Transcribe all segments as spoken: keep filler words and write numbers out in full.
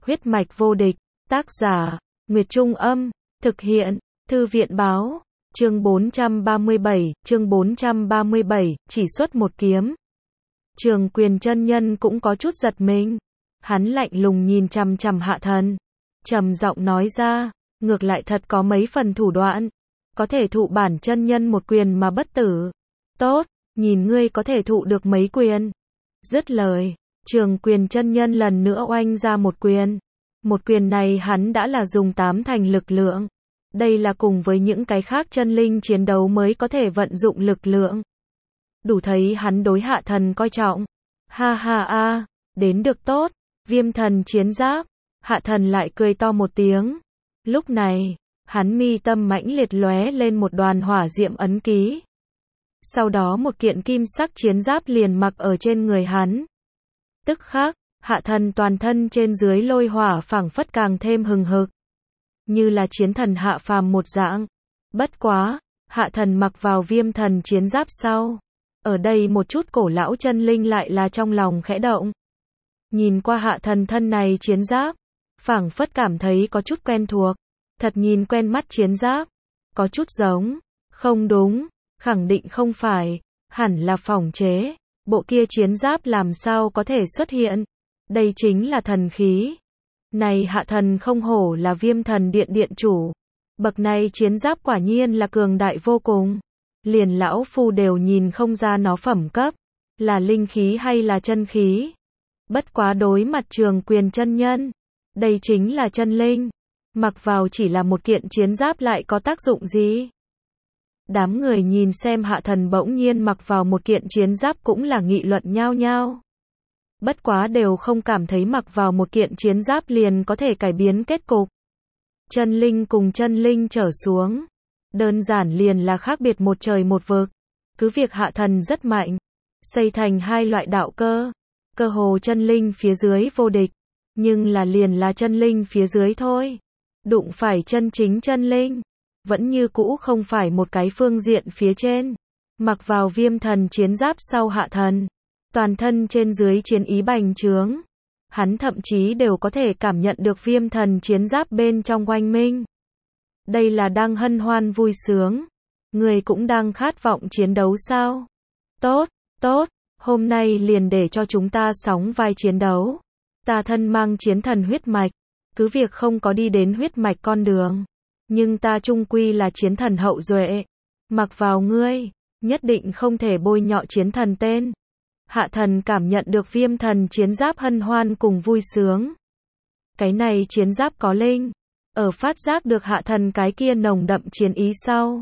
Huyết mạch vô địch, tác giả, Nguyệt Trung Âm, thực hiện, Thư viện Báo, chương bốn trăm ba mươi bảy, chương bốn trăm ba mươi bảy, chỉ xuất một kiếm. Trường Quyền chân nhân cũng có chút giật mình. Hắn lạnh lùng nhìn chằm chằm Hạ Thần, trầm giọng nói ra, ngược lại thật có mấy phần thủ đoạn, có thể thụ bản chân nhân một quyền mà bất tử. Tốt, nhìn ngươi có thể thụ được mấy quyền. Dứt lời, Trường Quyền chân nhân lần nữa oanh ra một quyền. Một quyền này hắn đã là dùng tám thành lực lượng. Đây là cùng với những cái khác chân linh chiến đấu mới có thể vận dụng lực lượng. Đủ thấy hắn đối Hạ Thần coi trọng. Ha ha a, đến được tốt, Viêm Thần chiến giáp. Hạ Thần lại cười to một tiếng. Lúc này, hắn mi tâm mãnh liệt lóe lên một đoàn hỏa diệm ấn ký. Sau đó một kiện kim sắc chiến giáp liền mặc ở trên người hắn. Tức khắc, Hạ Thần toàn thân trên dưới lôi hỏa phảng phất càng thêm hừng hực, như là chiến thần hạ phàm một dạng. Bất quá, Hạ Thần mặc vào Viêm Thần chiến giáp sau, ở đây một chút cổ lão chân linh lại là trong lòng khẽ động. Nhìn qua Hạ Thần thân này chiến giáp, phảng phất cảm thấy có chút quen thuộc, thật nhìn quen mắt chiến giáp, có chút giống, không đúng, khẳng định không phải, hẳn là phỏng chế, bộ kia chiến giáp làm sao có thể xuất hiện, đây chính là thần khí. Này Hạ Thần không hổ là Viêm Thần điện điện chủ, bậc này chiến giáp quả nhiên là cường đại vô cùng, liền lão phu đều nhìn không ra nó phẩm cấp, là linh khí hay là chân khí. Bất quá đối mặt Trường Quyền chân nhân, đây chính là chân linh, mặc vào chỉ là một kiện chiến giáp lại có tác dụng gì? Đám người nhìn xem Hạ Thần bỗng nhiên mặc vào một kiện chiến giáp cũng là nghị luận nhao nhao. Bất quá đều không cảm thấy mặc vào một kiện chiến giáp liền có thể cải biến kết cục. Chân linh cùng chân linh trở xuống, đơn giản liền là khác biệt một trời một vực. Cứ việc Hạ Thần rất mạnh, xây thành hai loại đạo cơ, cơ hồ chân linh phía dưới vô địch, nhưng là liền là chân linh phía dưới thôi. Đụng phải chân chính chân linh, vẫn như cũ không phải một cái phương diện phía trên. Mặc vào Viêm Thần chiến giáp sau Hạ Thần, toàn thân trên dưới chiến ý bành trướng. Hắn thậm chí đều có thể cảm nhận được Viêm Thần chiến giáp bên trong oanh minh. Đây là đang hân hoan vui sướng. Người cũng đang khát vọng chiến đấu sao? Tốt, tốt, hôm nay liền để cho chúng ta sóng vai chiến đấu. Ta thân mang chiến thần huyết mạch, cứ việc không có đi đến huyết mạch con đường, nhưng ta chung quy là chiến thần hậu duệ. Mặc vào ngươi, nhất định không thể bôi nhọ chiến thần tên. Hạ Thần cảm nhận được Viêm Thần chiến giáp hân hoan cùng vui sướng. Cái này chiến giáp có linh, ở phát giác được Hạ Thần cái kia nồng đậm chiến ý sau,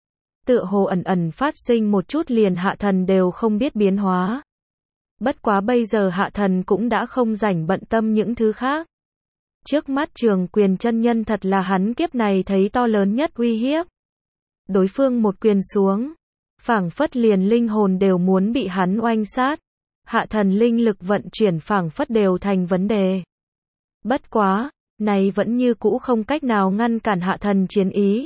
tựa hồ ẩn ẩn phát sinh một chút liền Hạ Thần đều không biết biến hóa. Bất quá bây giờ Hạ Thần cũng đã không rảnh bận tâm những thứ khác. Trước mắt Trường Quyền chân nhân thật là hắn kiếp này thấy to lớn nhất uy hiếp. Đối phương một quyền xuống, phảng phất liền linh hồn đều muốn bị hắn oanh sát. Hạ Thần linh lực vận chuyển phảng phất đều thành vấn đề. Bất quá, này vẫn như cũ không cách nào ngăn cản Hạ Thần chiến ý.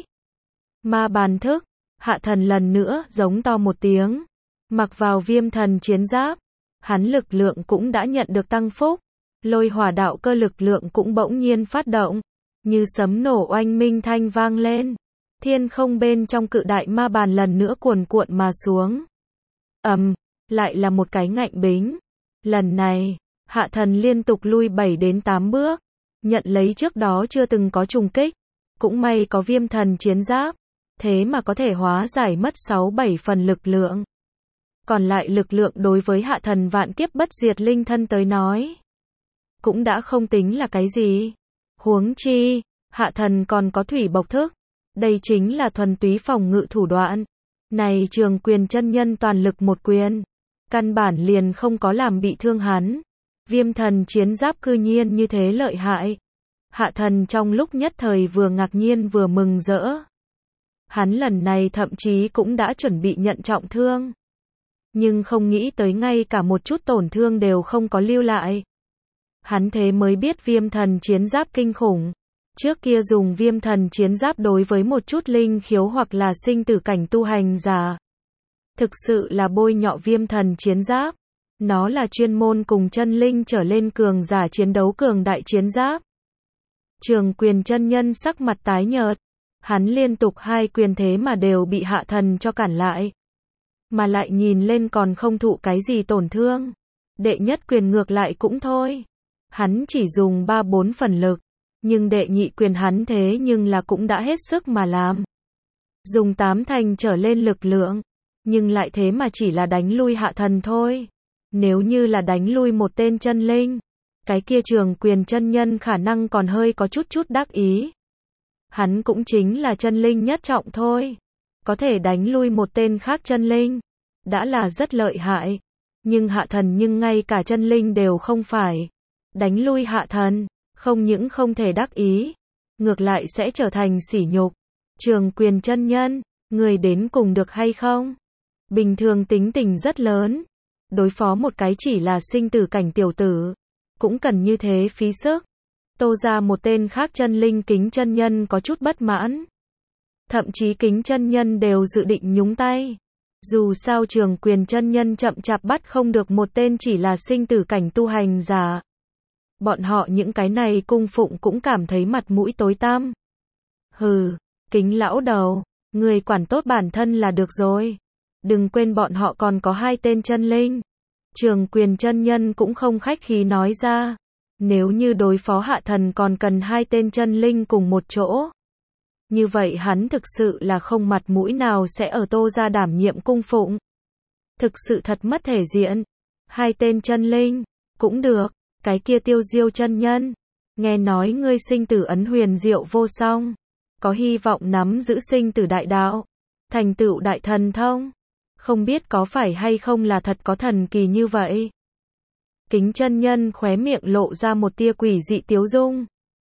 Ma bàn thức, Hạ Thần lần nữa giống to một tiếng, mặc vào Viêm Thần chiến giáp, hắn lực lượng cũng đã nhận được tăng phúc, lôi hỏa đạo cơ lực lượng cũng bỗng nhiên phát động, như sấm nổ oanh minh thanh vang lên. Thiên không bên trong cự đại ma bàn lần nữa cuồn cuộn mà xuống. Ầm, um, lại là một cái ngạnh bính. Lần này, Hạ Thần liên tục lui bảy đến tám bước, nhận lấy trước đó chưa từng có trùng kích. Cũng may có Viêm Thần chiến giáp, thế mà có thể hóa giải mất sáu bảy phần lực lượng. Còn lại lực lượng đối với Hạ Thần vạn kiếp bất diệt linh thân tới nói, cũng đã không tính là cái gì. Huống chi, Hạ Thần còn có thủy bộc thức. Đây chính là thuần túy phòng ngự thủ đoạn. Này Trường Quyền chân nhân toàn lực một quyền, căn bản liền không có làm bị thương hắn. Viêm Thần chiến giáp cư nhiên như thế lợi hại. Hạ Thần trong lúc nhất thời vừa ngạc nhiên vừa mừng rỡ. Hắn lần này thậm chí cũng đã chuẩn bị nhận trọng thương, nhưng không nghĩ tới ngay cả một chút tổn thương đều không có lưu lại. Hắn thế mới biết Viêm Thần chiến giáp kinh khủng. Trước kia dùng Viêm Thần chiến giáp đối với một chút linh khiếu hoặc là sinh tử cảnh tu hành giả, thực sự là bôi nhọ Viêm Thần chiến giáp. Nó là chuyên môn cùng chân linh trở lên cường giả chiến đấu cường đại chiến giáp. Trường Quyền chân nhân sắc mặt tái nhợt. Hắn liên tục hai quyền thế mà đều bị Hạ Thần cho cản lại. Mà lại nhìn lên còn không thụ cái gì tổn thương. Đệ nhất quyền ngược lại cũng thôi. Hắn chỉ dùng ba bốn phần lực. Nhưng đệ nhị quyền hắn thế nhưng là cũng đã hết sức mà làm. Dùng tám thành trở lên lực lượng. Nhưng lại thế mà chỉ là đánh lui Hạ Thần thôi. Nếu như là đánh lui một tên chân linh, cái kia Trường Quyền chân nhân khả năng còn hơi có chút chút đắc ý. Hắn cũng chính là chân linh nhất trọng thôi. Có thể đánh lui một tên khác chân linh. Đã là rất lợi hại. Nhưng Hạ Thần nhưng ngay cả chân linh đều không phải. Đánh lui Hạ Thần, không những không thể đắc ý. Ngược lại sẽ trở thành sỉ nhục. Trường Quyền chân nhân, người đến cùng được hay không? Bình thường tính tình rất lớn. Đối phó một cái chỉ là sinh tử cảnh tiểu tử. Cũng cần như thế phí sức. Tô ra một tên khác chân linh Kính chân nhân có chút bất mãn. Thậm chí Kính chân nhân đều dự định nhúng tay. Dù sao Trường Quyền chân nhân chậm chạp bắt không được một tên chỉ là sinh tử cảnh tu hành giả. Bọn họ những cái này cung phụng cũng cảm thấy mặt mũi tối tăm. Hừ, Kính lão đầu, người quản tốt bản thân là được rồi. Đừng quên bọn họ còn có hai tên chân linh. Trường Quyền chân nhân cũng không khách khí nói ra. Nếu như đối phó Hạ Thần còn cần hai tên chân linh cùng một chỗ. Như vậy hắn thực sự là không mặt mũi nào sẽ ở Tô ra đảm nhiệm cung phụng. Thực sự thật mất thể diện. Hai tên chân linh, cũng được. Cái kia Tiêu Diêu chân nhân. Nghe nói ngươi sinh tử ấn huyền diệu vô song. Có hy vọng nắm giữ sinh tử đại đạo. Thành tựu đại thần thông. Không biết có phải hay không là thật có thần kỳ như vậy. Kính chân nhân khóe miệng lộ ra một tia quỷ dị tiếu dung.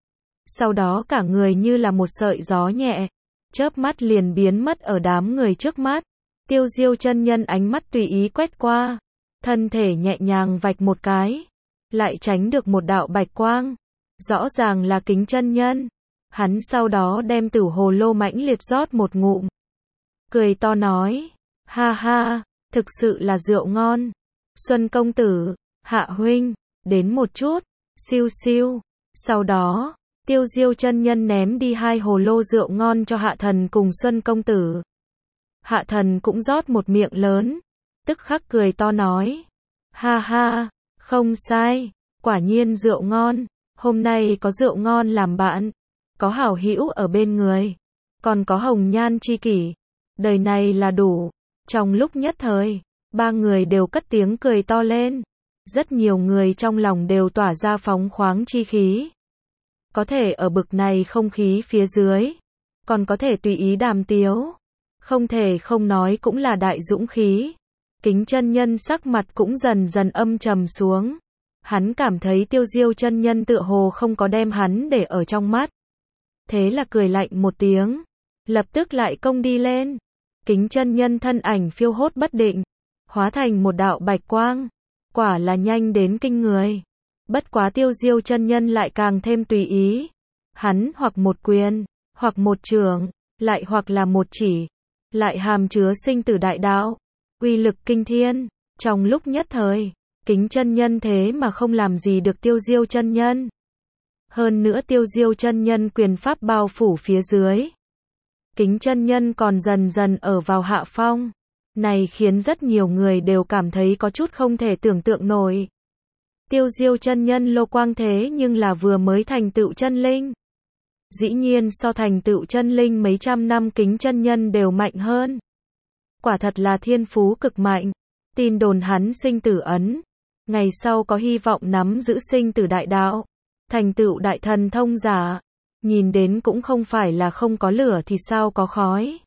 Sau đó cả người như là một sợi gió nhẹ. Chớp mắt liền biến mất ở đám người trước mắt. Tiêu Diêu chân nhân ánh mắt tùy ý quét qua. Thân thể nhẹ nhàng vạch một cái. Lại tránh được một đạo bạch quang. Rõ ràng là Kính chân nhân. Hắn sau đó đem tử hồ lô mãnh liệt rót một ngụm. Cười to nói. Ha ha, thực sự là rượu ngon. Xuân công tử, Hạ huynh, đến một chút. Siêu siêu. Sau đó, Tiêu Diêu chân nhân ném đi hai hồ lô rượu ngon cho Hạ Thần cùng Xuân công tử. Hạ Thần cũng rót một miệng lớn. Tức khắc cười to nói. Ha ha, không sai. Quả nhiên rượu ngon. Hôm nay có rượu ngon làm bạn. Có hảo hữu ở bên người. Còn có hồng nhan chi kỷ. Đời này là đủ. Trong lúc nhất thời, ba người đều cất tiếng cười to lên. Rất nhiều người trong lòng đều tỏa ra phóng khoáng chi khí. Có thể ở bực này không khí phía dưới. Còn có thể tùy ý đàm tiếu. Không thể không nói cũng là đại dũng khí. Kính chân nhân sắc mặt cũng dần dần âm trầm xuống. Hắn cảm thấy Tiêu Diêu chân nhân tựa hồ không có đem hắn để ở trong mắt. Thế là cười lạnh một tiếng. Lập tức lại công đi lên. Kính chân nhân thân ảnh phiêu hốt bất định. Hóa thành một đạo bạch quang. Quả là nhanh đến kinh người. Bất quá Tiêu Diêu chân nhân lại càng thêm tùy ý. Hắn hoặc một quyền, hoặc một trường, lại hoặc là một chỉ. Lại hàm chứa sinh tử đại đạo. Uy lực kinh thiên. Trong lúc nhất thời, Kính chân nhân thế mà không làm gì được Tiêu Diêu chân nhân. Hơn nữa Tiêu Diêu chân nhân quyền pháp bao phủ phía dưới. Kính chân nhân còn dần dần ở vào hạ phong. Này khiến rất nhiều người đều cảm thấy có chút không thể tưởng tượng nổi. Tiêu Diêu chân nhân lô quang thế nhưng là vừa mới thành tựu chân linh. Dĩ nhiên so thành tựu chân linh mấy trăm năm Kính chân nhân đều mạnh hơn. Quả thật là thiên phú cực mạnh. Tin đồn hắn sinh tử ấn. Ngày sau có hy vọng nắm giữ sinh tử đại đạo. Thành tựu đại thần thông giả. Nhìn đến cũng không phải là không có lửa thì sao có khói.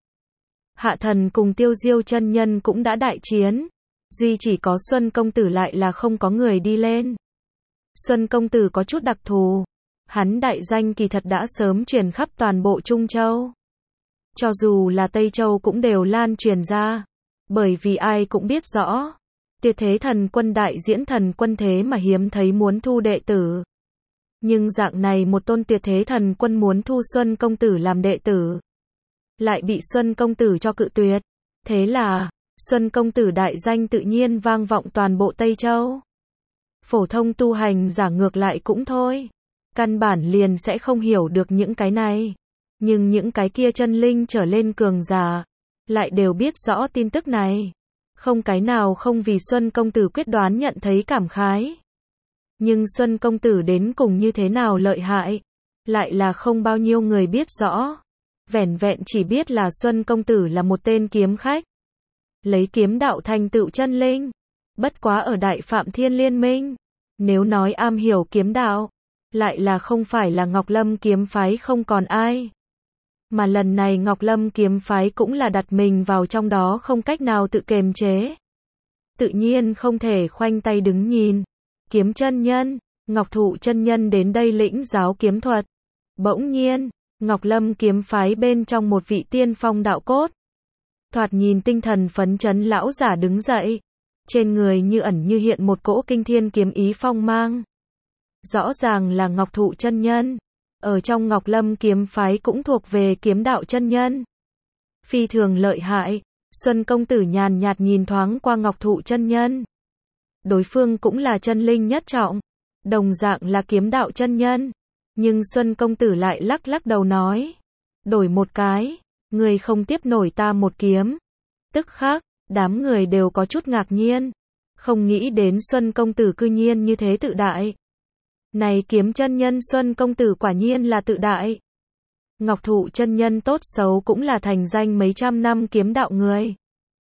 Hạ Thần cùng Tiêu Diêu chân nhân cũng đã đại chiến. Duy chỉ có Xuân công tử lại là không có người đi lên. Xuân công tử có chút đặc thù. Hắn đại danh kỳ thật đã sớm truyền khắp toàn bộ Trung Châu. Cho dù là Tây Châu cũng đều lan truyền ra. Bởi vì ai cũng biết rõ. Tuyệt thế thần quân đại diễn thần quân thế mà hiếm thấy muốn thu đệ tử. Nhưng dạng này một tôn tuyệt thế thần quân muốn thu Xuân công tử làm đệ tử. Lại bị Xuân công tử cho cự tuyệt. Thế là, Xuân công tử đại danh tự nhiên vang vọng toàn bộ Tây Châu. Phổ thông tu hành giả ngược lại cũng thôi. căn bản liền sẽ không hiểu được những cái này. Nhưng những cái kia chân linh trở lên cường giả, lại đều biết rõ tin tức này. Không cái nào không vì Xuân công tử quyết đoán nhận thấy cảm khái. Nhưng Xuân công tử đến cùng như thế nào lợi hại, lại là không bao nhiêu người biết rõ. Vẻn vẹn chỉ biết là Xuân công tử là một tên kiếm khách. Lấy kiếm đạo thành tựu chân linh. Bất quá ở Đại Phạm Thiên Liên Minh, nếu nói am hiểu kiếm đạo, lại là không phải là Ngọc Lâm kiếm phái không còn ai. Mà lần này Ngọc Lâm kiếm phái cũng là đặt mình vào trong đó không cách nào tự kiềm chế. Tự nhiên không thể khoanh tay đứng nhìn. Kiếm chân nhân, Ngọc Thụ chân nhân đến đây lĩnh giáo kiếm thuật. Bỗng nhiên, Ngọc Lâm kiếm phái bên trong một vị tiên phong đạo cốt. Thoạt nhìn tinh thần phấn chấn lão giả đứng dậy. Trên người như ẩn như hiện một cỗ kinh thiên kiếm ý phong mang. Rõ ràng là Ngọc Thụ chân nhân. Ở trong Ngọc Lâm kiếm phái cũng thuộc về kiếm đạo chân nhân. Phi thường lợi hại. Xuân công tử nhàn nhạt nhìn thoáng qua Ngọc Thụ chân nhân. Đối phương cũng là chân linh nhất trọng. Đồng dạng là kiếm đạo chân nhân. Nhưng Xuân công tử lại lắc lắc đầu nói. Đổi một cái. Người không tiếp nổi ta một kiếm. Tức khắc, đám người đều có chút ngạc nhiên. Không nghĩ đến Xuân công tử cư nhiên như thế tự đại. Này kiếm chân nhân Xuân công tử quả nhiên là tự đại. Ngọc Thụ chân nhân tốt xấu cũng là thành danh mấy trăm năm kiếm đạo người.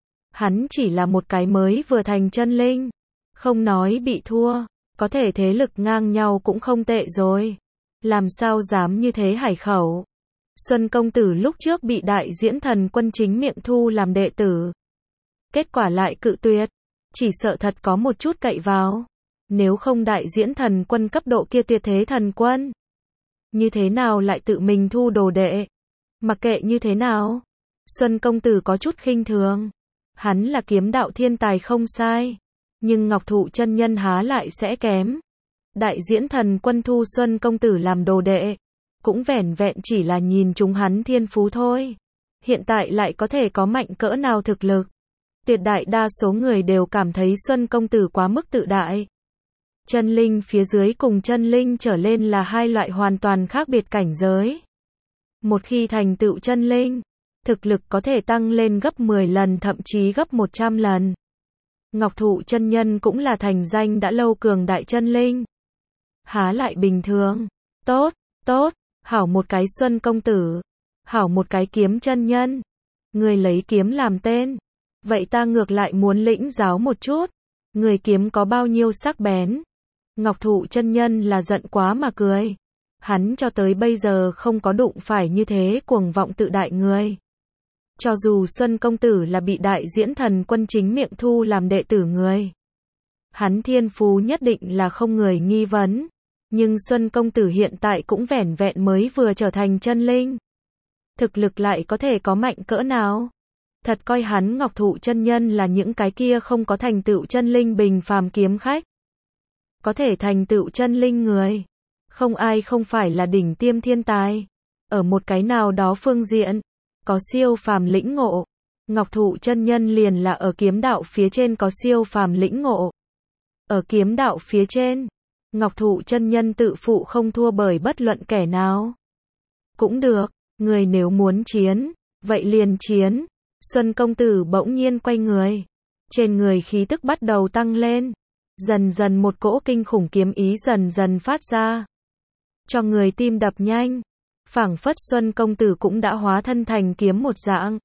Hắn chỉ là một cái mới vừa thành chân linh. Không nói bị thua, có thể thế lực ngang nhau cũng không tệ rồi. Làm sao dám như thế hải khẩu. Xuân công tử lúc trước bị đại diễn thần quân chính miệng thu làm đệ tử. Kết quả lại cự tuyệt. Chỉ sợ thật có một chút cậy vào. Nếu không đại diễn thần quân cấp độ kia tuyệt thế thần quân. Như thế nào lại tự mình thu đồ đệ? Mặc kệ như thế nào. Xuân công tử có chút khinh thường. Hắn là kiếm đạo thiên tài không sai. Nhưng Ngọc Thụ chân nhân há lại sẽ kém. Đại diễn thần quân thu Xuân công tử làm đồ đệ. Cũng vẻn vẹn chỉ là nhìn chúng hắn thiên phú thôi. Hiện tại lại có thể có mạnh cỡ nào thực lực. Tuyệt đại đa số người đều cảm thấy Xuân công tử quá mức tự đại. Chân linh phía dưới cùng chân linh trở lên là hai loại hoàn toàn khác biệt cảnh giới. Một khi thành tựu chân linh, thực lực có thể tăng lên gấp mười lần thậm chí gấp một trăm lần. Ngọc Thụ chân nhân cũng là thành danh đã lâu cường đại chân linh. Há lại bình thường. Tốt, tốt, hảo một cái Xuân công tử. Hảo một cái kiếm chân nhân. Người lấy kiếm làm tên. Vậy ta ngược lại muốn lĩnh giáo một chút. Người kiếm có bao nhiêu sắc bén. Ngọc Thụ chân nhân là giận quá mà cười. Hắn cho tới bây giờ không có đụng phải như thế cuồng vọng tự đại người. Cho dù Xuân công tử là bị đại diễn thần quân chính miệng thu làm đệ tử người. Hắn thiên phú nhất định là không người nghi vấn. Nhưng Xuân công tử hiện tại cũng vẻn vẹn mới vừa trở thành chân linh. Thực lực lại có thể có mạnh cỡ nào? Thật coi hắn Ngọc Thụ chân nhân là những cái kia không có thành tựu chân linh bình phàm kiếm khách. Có thể thành tựu chân linh người. Không ai không phải là đỉnh tiêm thiên tài. Ở một cái nào đó phương diện. Có siêu phàm lĩnh ngộ. Ngọc Thụ chân nhân liền là ở kiếm đạo phía trên có siêu phàm lĩnh ngộ. Ở kiếm đạo phía trên. Ngọc Thụ chân nhân tự phụ không thua bởi bất luận kẻ nào. Cũng được. Người nếu muốn chiến. Vậy liền chiến. Xuân công tử bỗng nhiên quay người. Trên người khí tức bắt đầu tăng lên. Dần dần một cỗ kinh khủng kiếm ý dần dần phát ra. Cho người tim đập nhanh. Phảng phất Xuân công tử cũng đã hóa thân thành kiếm một dạng.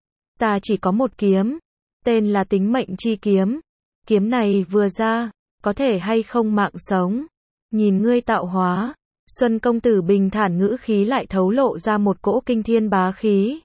Ta chỉ có một kiếm. Tên là tính mệnh chi kiếm. Kiếm này vừa ra. Có thể hay không mạng sống. Nhìn ngươi tạo hóa. Xuân công tử bình thản ngữ khí lại thấu lộ ra một cỗ kinh thiên bá khí.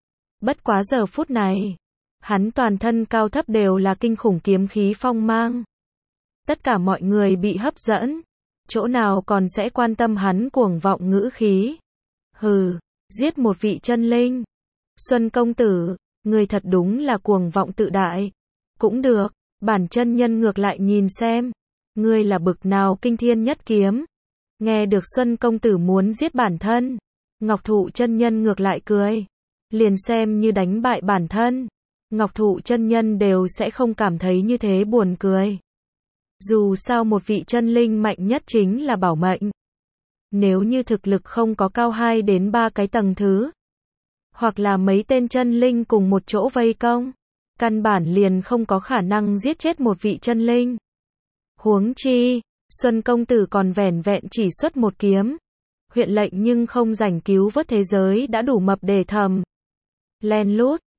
Bất quá giờ phút này. Hắn toàn thân cao thấp đều là kinh khủng kiếm khí phong mang. Tất cả mọi người bị hấp dẫn. Chỗ nào còn sẽ quan tâm hắn cuồng vọng ngữ khí. Hừ, giết một vị chân linh. Xuân công tử, người thật đúng là cuồng vọng tự đại. Cũng được, bản chân nhân ngược lại nhìn xem. Ngươi là bực nào kinh thiên nhất kiếm. Nghe được Xuân công tử muốn giết bản thân. Ngọc Thụ chân nhân ngược lại cười. Liền xem như đánh bại bản thân. Ngọc Thụ chân nhân đều sẽ không cảm thấy như thế buồn cười. Dù sao một vị chân linh mạnh nhất chính là bảo mệnh. Nếu như thực lực không có cao hai đến ba cái tầng thứ, hoặc là mấy tên chân linh cùng một chỗ vây công, căn bản liền không có khả năng giết chết một vị chân linh. Huống chi, Xuân công tử còn vẻn vẹn chỉ xuất một kiếm. Huyện lệnh nhưng không rảnh cứu vớt thế giới đã đủ mập để thầm. Len lút,